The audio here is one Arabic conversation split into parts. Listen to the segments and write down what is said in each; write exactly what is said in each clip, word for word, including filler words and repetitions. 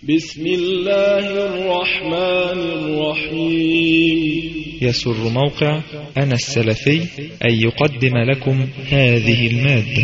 بسم الله الرحمن الرحيم. يسر موقع أنا السلفي أن يقدم لكم هذه المادة.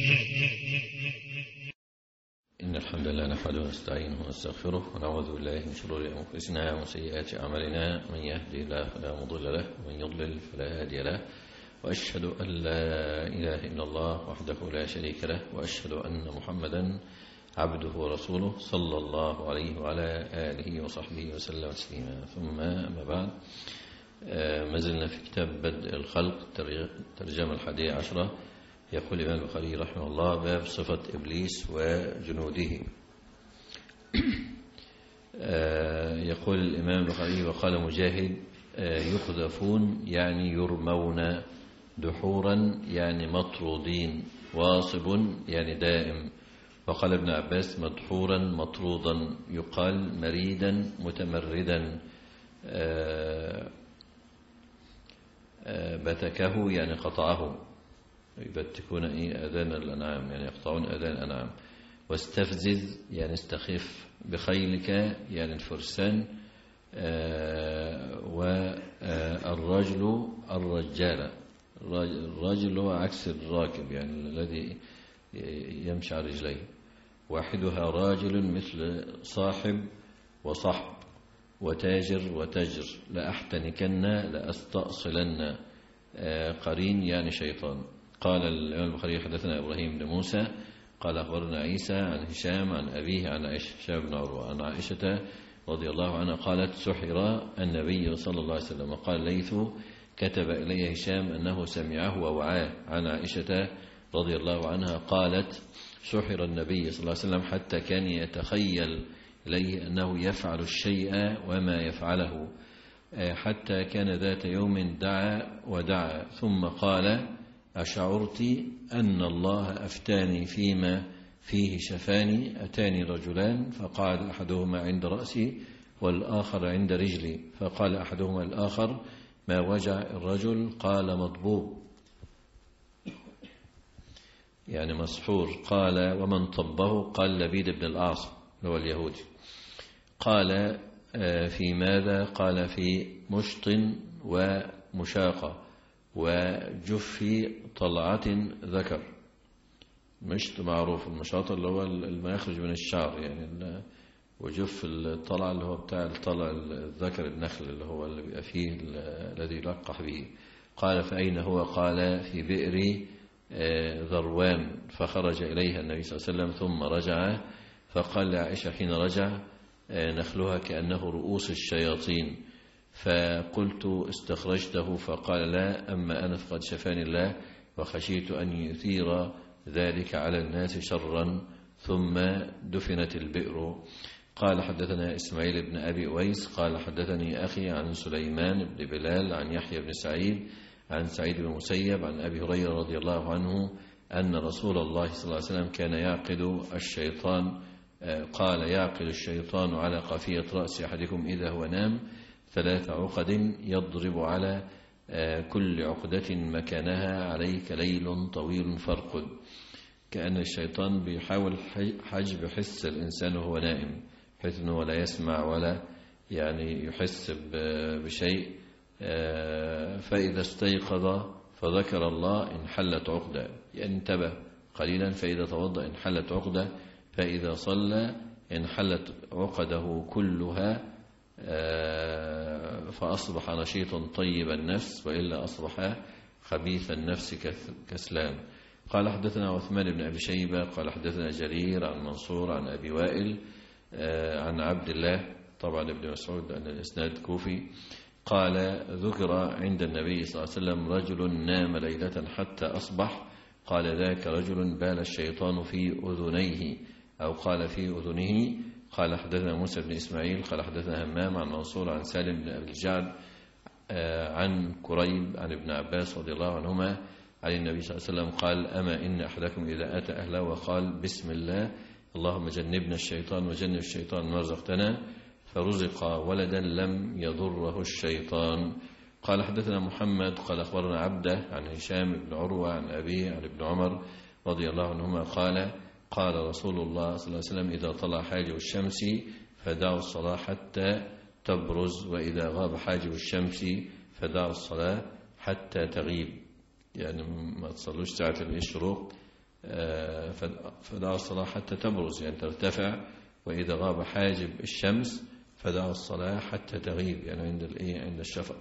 إن الحمد لله نحمده ونستعينه ونستغفره ونعوذ بالله من شرور أنفسنا وسيئات أعمالنا، من يهدي الله فلا مضل له ومن يضلل فلا هادي له، وأشهد أن لا إله إلا الله وحده لا شريك له، وأشهد أن محمدا عبده ورسوله صلى الله عليه وعلى آله وصحبه وسلم تسليما. ثم أما بعد، ما زلنا في كتاب بدء الخلق ترجمة الحادية عشرة. يقول الإمام البخاري رحمه الله: باب صفة إبليس وجنوده. يقول الإمام البخاري: وقال مجاهد: يقذفون يعني يرمون، دحورا يعني مطرودين، واصب يعني دائم. وقال ابن عباس: مدحورا مطرودا، يقال مريدا متمردا. بتكه يعني قطعه، يبتكون إيه أذان الأنعام، يعني يقطعون أذان الأنعام. واستفزز يعني استخف بخيلك يعني الفرسان. والرجل الرجال، الرجل هو عكس الراكب، يعني الذي يمشي على رجليه. واحدها راجل مثل صاحب وصحب وتاجر وتجر. لأحتنكن لأستأصلن، قرين يعني شيطان. قال الإمام البخاري: حدثنا إبراهيم بن موسى قال أخبرنا عيسى عن هشام عن أبيه عن عائشة هشام بن عروة عن عائشة رضي الله عنها قالت: سحر النبي صلى الله عليه وسلم. قال ليث: كتب إلي هشام أنه سمعه ووعاه. عن عائشة رضي الله عنها قالت: سحر النبي صلى الله عليه وسلم حتى كان يتخيل إليه أنه يفعل الشيء وما يفعله، حتى كان ذات يوم دعا ودعا ثم قال: أشعرت أن الله أفتاني فيما فيه شفاني؟ أتاني رجلان فقعد أحدهما عند رأسي والآخر عند رجلي، فقال أحدهما الآخر: ما وجع الرجل؟ قال: مضبوب يعني مسحور. قال: ومن طبه؟ قال: لبيد بن الأعصم هو اليهودي. قال: في ماذا؟ قال: في مشط ومشاقة وجف طلعة ذكر. مشط معروف، المشاط اللي هو ما يخرج من الشعر يعني، وجف الطلع اللي هو بتاع الطلع الذكر النخل اللي هو اللي بيبقى فيه الذي يلقح به. قال: فأين هو؟ قال: في بئر ذروان. فخرج إليها النبي صلى الله عليه وسلم ثم رجع، فقال لعائشة حين رجع: نخلها كأنه رؤوس الشياطين. فقلت: استخرجته؟ فقال: لا، أما أنا فقد شفاني الله، وخشيت أن يثير ذلك على الناس شرا. ثم دفنت البئر. قال: حدثنا إسماعيل بن أبي أويس قال: حدثني أخي عن سليمان بن بلال عن يحيى بن سعيد عن سعيد بن مسيب عن أبي هريرة رضي الله عنه أن رسول الله صلى الله عليه وسلم كان يعقد الشيطان، قال: يعقد الشيطان على قافية رأس أحدكم إذا هو نام ثلاث عقد، يضرب على كل عقدة مكانها، عليك ليل طويل فارقد. كأن الشيطان بيحاول حجب حس الإنسان وهو نائم، بحيث أنه لا يسمع ولا يعني يحس بشيء. فإذا استيقظ فذكر الله انحلت عقدة، يعني انتبه قليلا. فإذا توضأ انحلت عقدة، فإذا صلى انحلت عقده كلها، فأصبح نشيطا طيب النفس، وإلا أصبح خبيث النفس كسلان. قال: حدثنا عثمان بن أبي شيبة قال: حدثنا جرير عن منصور عن أبي وائل عن عبد الله طبعا ابن مسعود أن الإسناد كوفي. قال: ذكر عند النبي صلى الله عليه وسلم رجل نام ليلة حتى أصبح، قال: ذاك رجل بال الشيطان في أذنيه، أو قال في أذنه. قال: حدثنا موسى بن إسماعيل قال: حدثنا همام عن منصور عن سالم بن أبي الجعد عن كريب عن ابن عباس رضي الله عنهما عن النبي صلى الله عليه وسلم قال: أما إن أحدكم إذا أتى أهله وقال: بسم الله اللهم جنبنا الشيطان وجنب الشيطان ما رزقتنا، فرزق ولدا لم يضره الشيطان. قال: حدثنا محمد قال: أخبرنا عبده عن هشام بن عروة عن أبيه عن ابن عمر رضي الله عنهما قال: قال رسول الله صلى الله عليه وسلم: إذا طلع حاجب الشمس فدعوا الصلاة حتى تبرز، وإذا غاب حاجب الشمس فدعوا الصلاة حتى تغيب، يعني ما تصلوش ساعة الشروق، فدعوا الصلاة حتى تبرز يعني ترتفع، وإذا غاب حاجب الشمس فدعوا الصلاة حتى تغيب، يعني عند الإيه عند الشفق،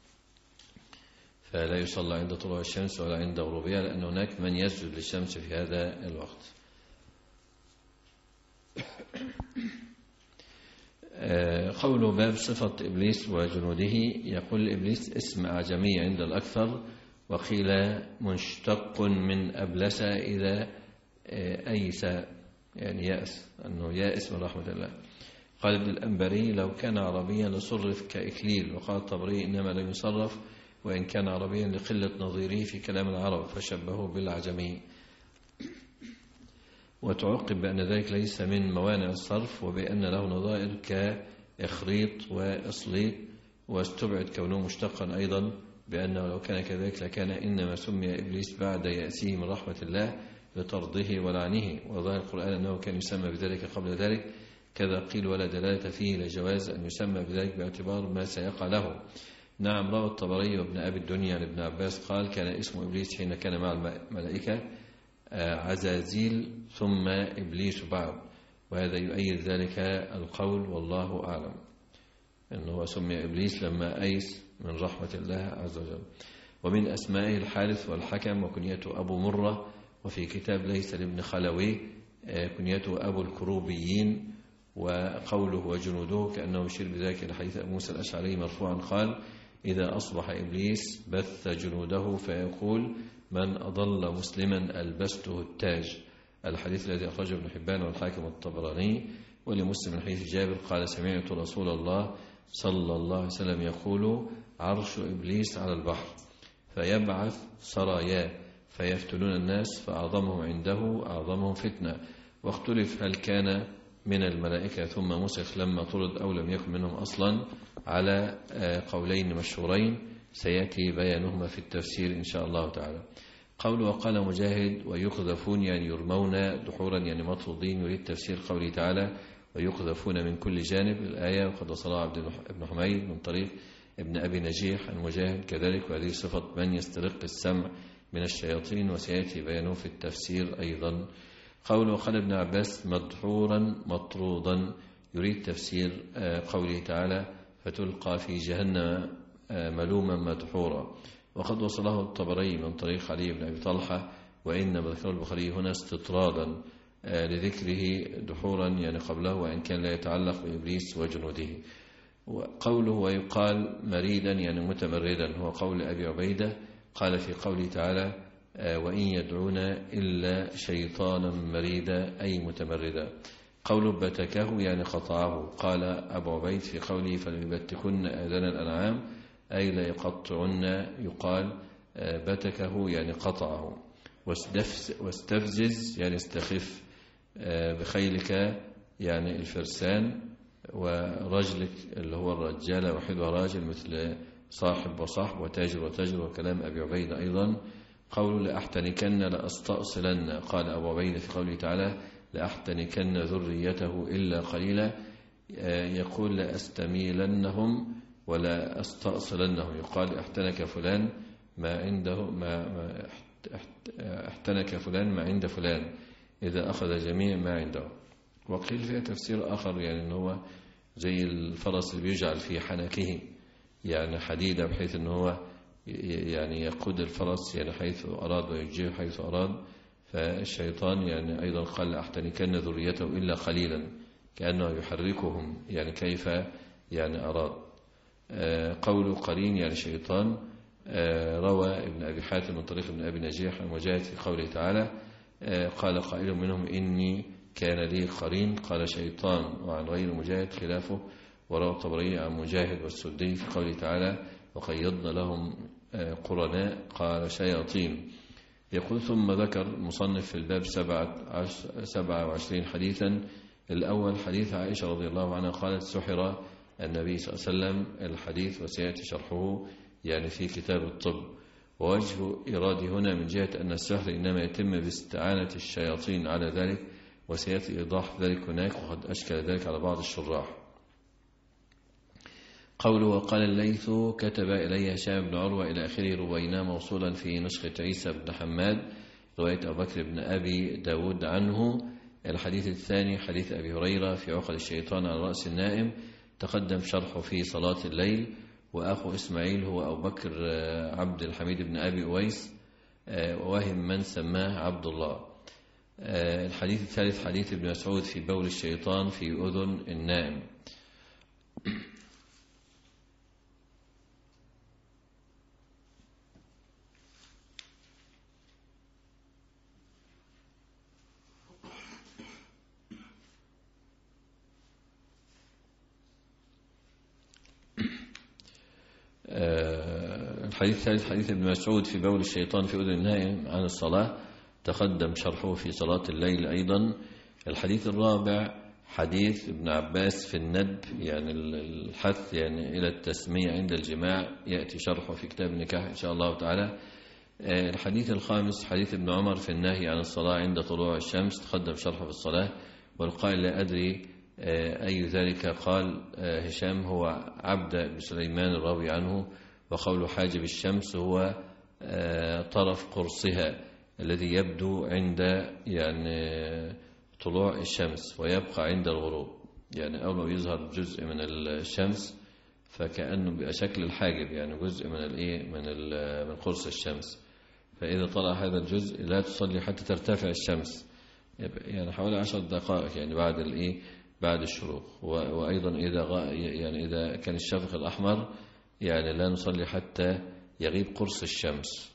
فلا يصلى عند طلوع الشمس ولا عند غروبها، لأن هناك من يسجد للشمس في هذا الوقت. قول باب صفة إبليس وجنوده، يقول إبليس اسم أعجمي عند الأكثر، وقيل منشتق من أبلس إذا أيس، يعني يأس، أنه يائس من رحمة الله. قال ابن الأنبري لو كان عربيا لصرف كإكليل، وقال الطبري إنما لم يصرف وإن كان عربيا لقلة نظيره في كلام العرب فشبهه بالعجمي. وتعقب بأن ذلك ليس من موانع الصرف، وبأن له نظائر كإخريط وإصليط، واستبعد كونه مشتقا أيضا، بأنه لو كان كذلك لكان إنما سمي إبليس بعد يأسه من رحمة الله لطرده ولعنه، وظاهر القرآن أنه كان يسمى بذلك قبل ذلك، كذا قيل ولا دلالة فيه لجواز أن يسمى بذلك باعتبار ما سيقع له. نعم، روى الطبري وابن أبي الدنيا عن ابن عباس قال كان اسم إبليس حين كان مع الملائكة عزازيل ثم إبليس بعد، وهذا يؤيد ذلك القول والله أعلم، أنه سمي إبليس لما أيس من رحمة الله عز وجل. ومن أسمائه الحارث والحكم، وكنيته أبو مرة، وفي كتاب ليس لابن خلوي كنيته أبو الكروبيين. وقوله وجنوده كأنه يشير بذلك إلى حديث أبو موسى الأشعري مرفوعا قال إذا أصبح إبليس بث جنوده فيقول من أضل مسلما ألبسته التاج، الحديث الذي أخرجه ابن حبان والحاكم الطبراني. ولمسلم من حديث جابر قال سمعت رسول الله صلى الله عليه وسلم يقول عرش إبليس على البحر فيبعث سراياه فيفتنون الناس فأعظمهم عنده أعظمهم فتنة. واختلف هل كان من الملائكة ثم مسخ لما طرد أو لم يكن منهم أصلا، على قولين مشهورين سيأتي بيانهما في التفسير إن شاء الله تعالى. قول وقال مجاهد ويقذفون يعني يرمون دحورا يعني مطرودين، يريد تفسير قوله تعالى ويقذفون من كل جانب الآية، وقد وصلها عبد بن حميد من طريق ابن أبي نجيح عن مجاهد كذلك، وهذه صفة من يسترق السمع من الشياطين، وسيأتي بيانه في التفسير أيضا. قول وقال ابن عباس مدحورا مطرودا، يريد تفسير قوله تعالى فتلقى في جهنم ملوما مدحورا، وقد وصله الطبري من طريق علي بن أبي طلحة، وإنما ذكر البخاري هنا استطرادا لذكره دحورا يعني قبله، وإن كان لا يتعلق بإبليس وجنوده. وقوله ويقال مريدا يعني متمردا هو قول أبي عبيدة قال في قوله تعالى وإن يدعون إلا شيطانا مريدا أي متمردا. قول بتكه يعني قطعه، قال أبو عبيد في قوله فليبتكن آذان الأنعام أي لا يقطعن، يقال بتكه يعني قطعه. واستفزز يعني استخف بخيلك يعني الفرسان، ورجلك اللي هو الرجال وحلوة راجل مثل صاحب وصاحب وتاجر وتاجر، وكلام أبي عبيد أيضا. قول لأحتنكن لأستأصلن، قال أبو عبيد في قوله تعالى لأحتنكن ذريته إلا قليلا، يقول لأستميلنهم ولا أستأصلنهم، يقال احتنك فلان ما عنده ما, ما احتنك فلان ما عند فلان إذا أخذ جميع ما عنده. وقيل فيها تفسير آخر يعني أنه زي الفرس اللي بيجعل في حنكه يعني حديدة بحيث أنه هو يعني يقود الفرس يعني حيث أراد ويجيه حيث أراد، فالشيطان يعني أيضا قال أحتنكن ذريته إلا قليلا، كأنه يحركهم يعني كيف يعني أراد. قول قرين يعني شيطان. روى ابن أبي حاتم من طريق ابن أبي نجيح عن مجاهد في قوله تعالى قال قائل منهم إني كان لي قرين قال شيطان، وعن غير مجاهد خلافه. وروى الطبري عن مجاهد والسدي في قوله تعالى وقيضنا لهم قرناء قال شياطين. يقول ثم ذكر المصنف في الباب سبعة وعشرين حديثا. الأول حديث عائشة رضي الله عنها قالت سحر النبي صلى الله عليه وسلم، الحديث وسيأتي شرحه يعني في كتاب الطب. ووجه إرادي هنا من جهة أن السحر إنما يتم باستعانة الشياطين على ذلك، وسيأتي إيضاح ذلك هناك، وقد أشكل ذلك على بعض الشراح. قوله وقال الليث كتب إلي هشام بن عروة إلى آخره رويناه موصولا في نسخة عيسى بن حماد رواية أبو بكر بن أبي داود عنه. الحديث الثاني حديث أبي هريرة في عقد الشيطان على رأس النائم، تقدم شرحه في صلاة الليل. وأخو إسماعيل هو أبو بكر عبد الحميد بن أبي أويس، ووهم من سماه عبد الله. الحديث الثالث حديث ابن مسعود في بول الشيطان في أذن النائم. الحديث الثالث حديث ابن مسعود في بول الشيطان في أذن النائم عن الصلاة، تقدم شرحه في صلاة الليل أيضا. الحديث الرابع حديث ابن عباس في الندب، يعني الحث يعني إلى التسمية عند الجماع، يأتي شرحه في كتاب النكاح إن شاء الله تعالى. الحديث الخامس حديث ابن عمر في النهي عن الصلاة عند طلوع الشمس، تقدم شرحه في الصلاة. والقائل لا أدري أي ذلك قال هشام هو عبد بن سليمان الراوي عنه. وقول حاجب الشمس هو طرف قرصها الذي يبدو عند يعني طلوع الشمس ويبقى عند الغروب، يعني أول يظهر جزء من الشمس فكأنه بشكل الحاجب، يعني جزء من الايه من من قرص الشمس. فإذا طلع هذا الجزء لا تصلي حتى ترتفع الشمس، يعني حوالي عشر دقائق يعني بعد الايه بعد الشروق. وأيضا إذا يعني إذا كان الشفق الأحمر يعني لا نصلي حتى يغيب قرص الشمس.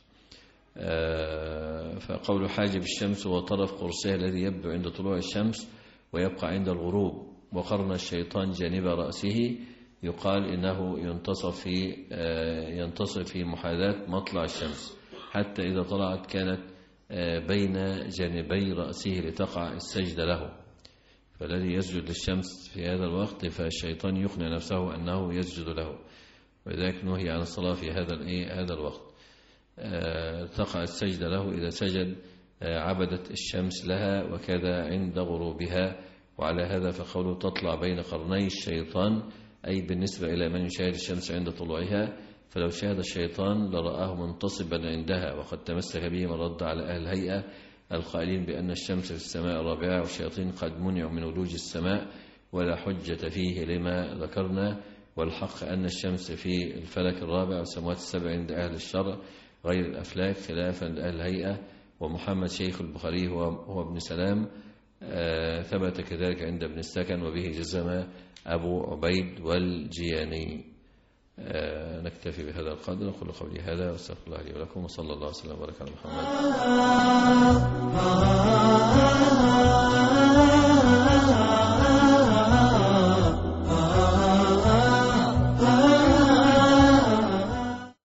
فقول حاجب الشمس هو طرف قرصها الذي يبدو عند طلوع الشمس ويبقى عند الغروب. وقرن الشيطان جانب رأسه، يقال إنه ينتصف في ينتصف في محاذاة مطلع الشمس، حتى إذا طلعت كانت بين جانبي رأسه لتقع السجدة له. فالذي يسجد للشمس في هذا الوقت فالشيطان يقنع نفسه أنه يسجد له، ولذلك نهي عن الصلاة في هذا هذا الوقت. تقع السجدة له إذا سجد عبدت الشمس لها، وكذا عند غروبها. وعلى هذا فقوله تطلع بين قرني الشيطان أي بالنسبة إلى من يشاهد الشمس عند طلوعها، فلو شاهد الشيطان لرآه منتصبا عندها. وقد تمسك به من رد على أهل الهيئة القائلين بأن الشمس في السماء الرابعة، والشياطين قد منعوا من ولوج السماء ولا حجة فيه لما ذكرنا. والحق أن الشمس في الفلك الرابع والسماوات السبع عند أهل الشرع غير الأفلاك، خلافا لأهل الهيئة. ومحمد شيخ البخاري هو, هو ابن سلام، آه ثبت كذلك عند ابن السكن، وبه جزم أبو عبيد والجياني. آه نكتفي بهذا القدر، نقول قولي هذا واستغفر الله لي ولكم، وصلى الله وسلم وبارك على محمد.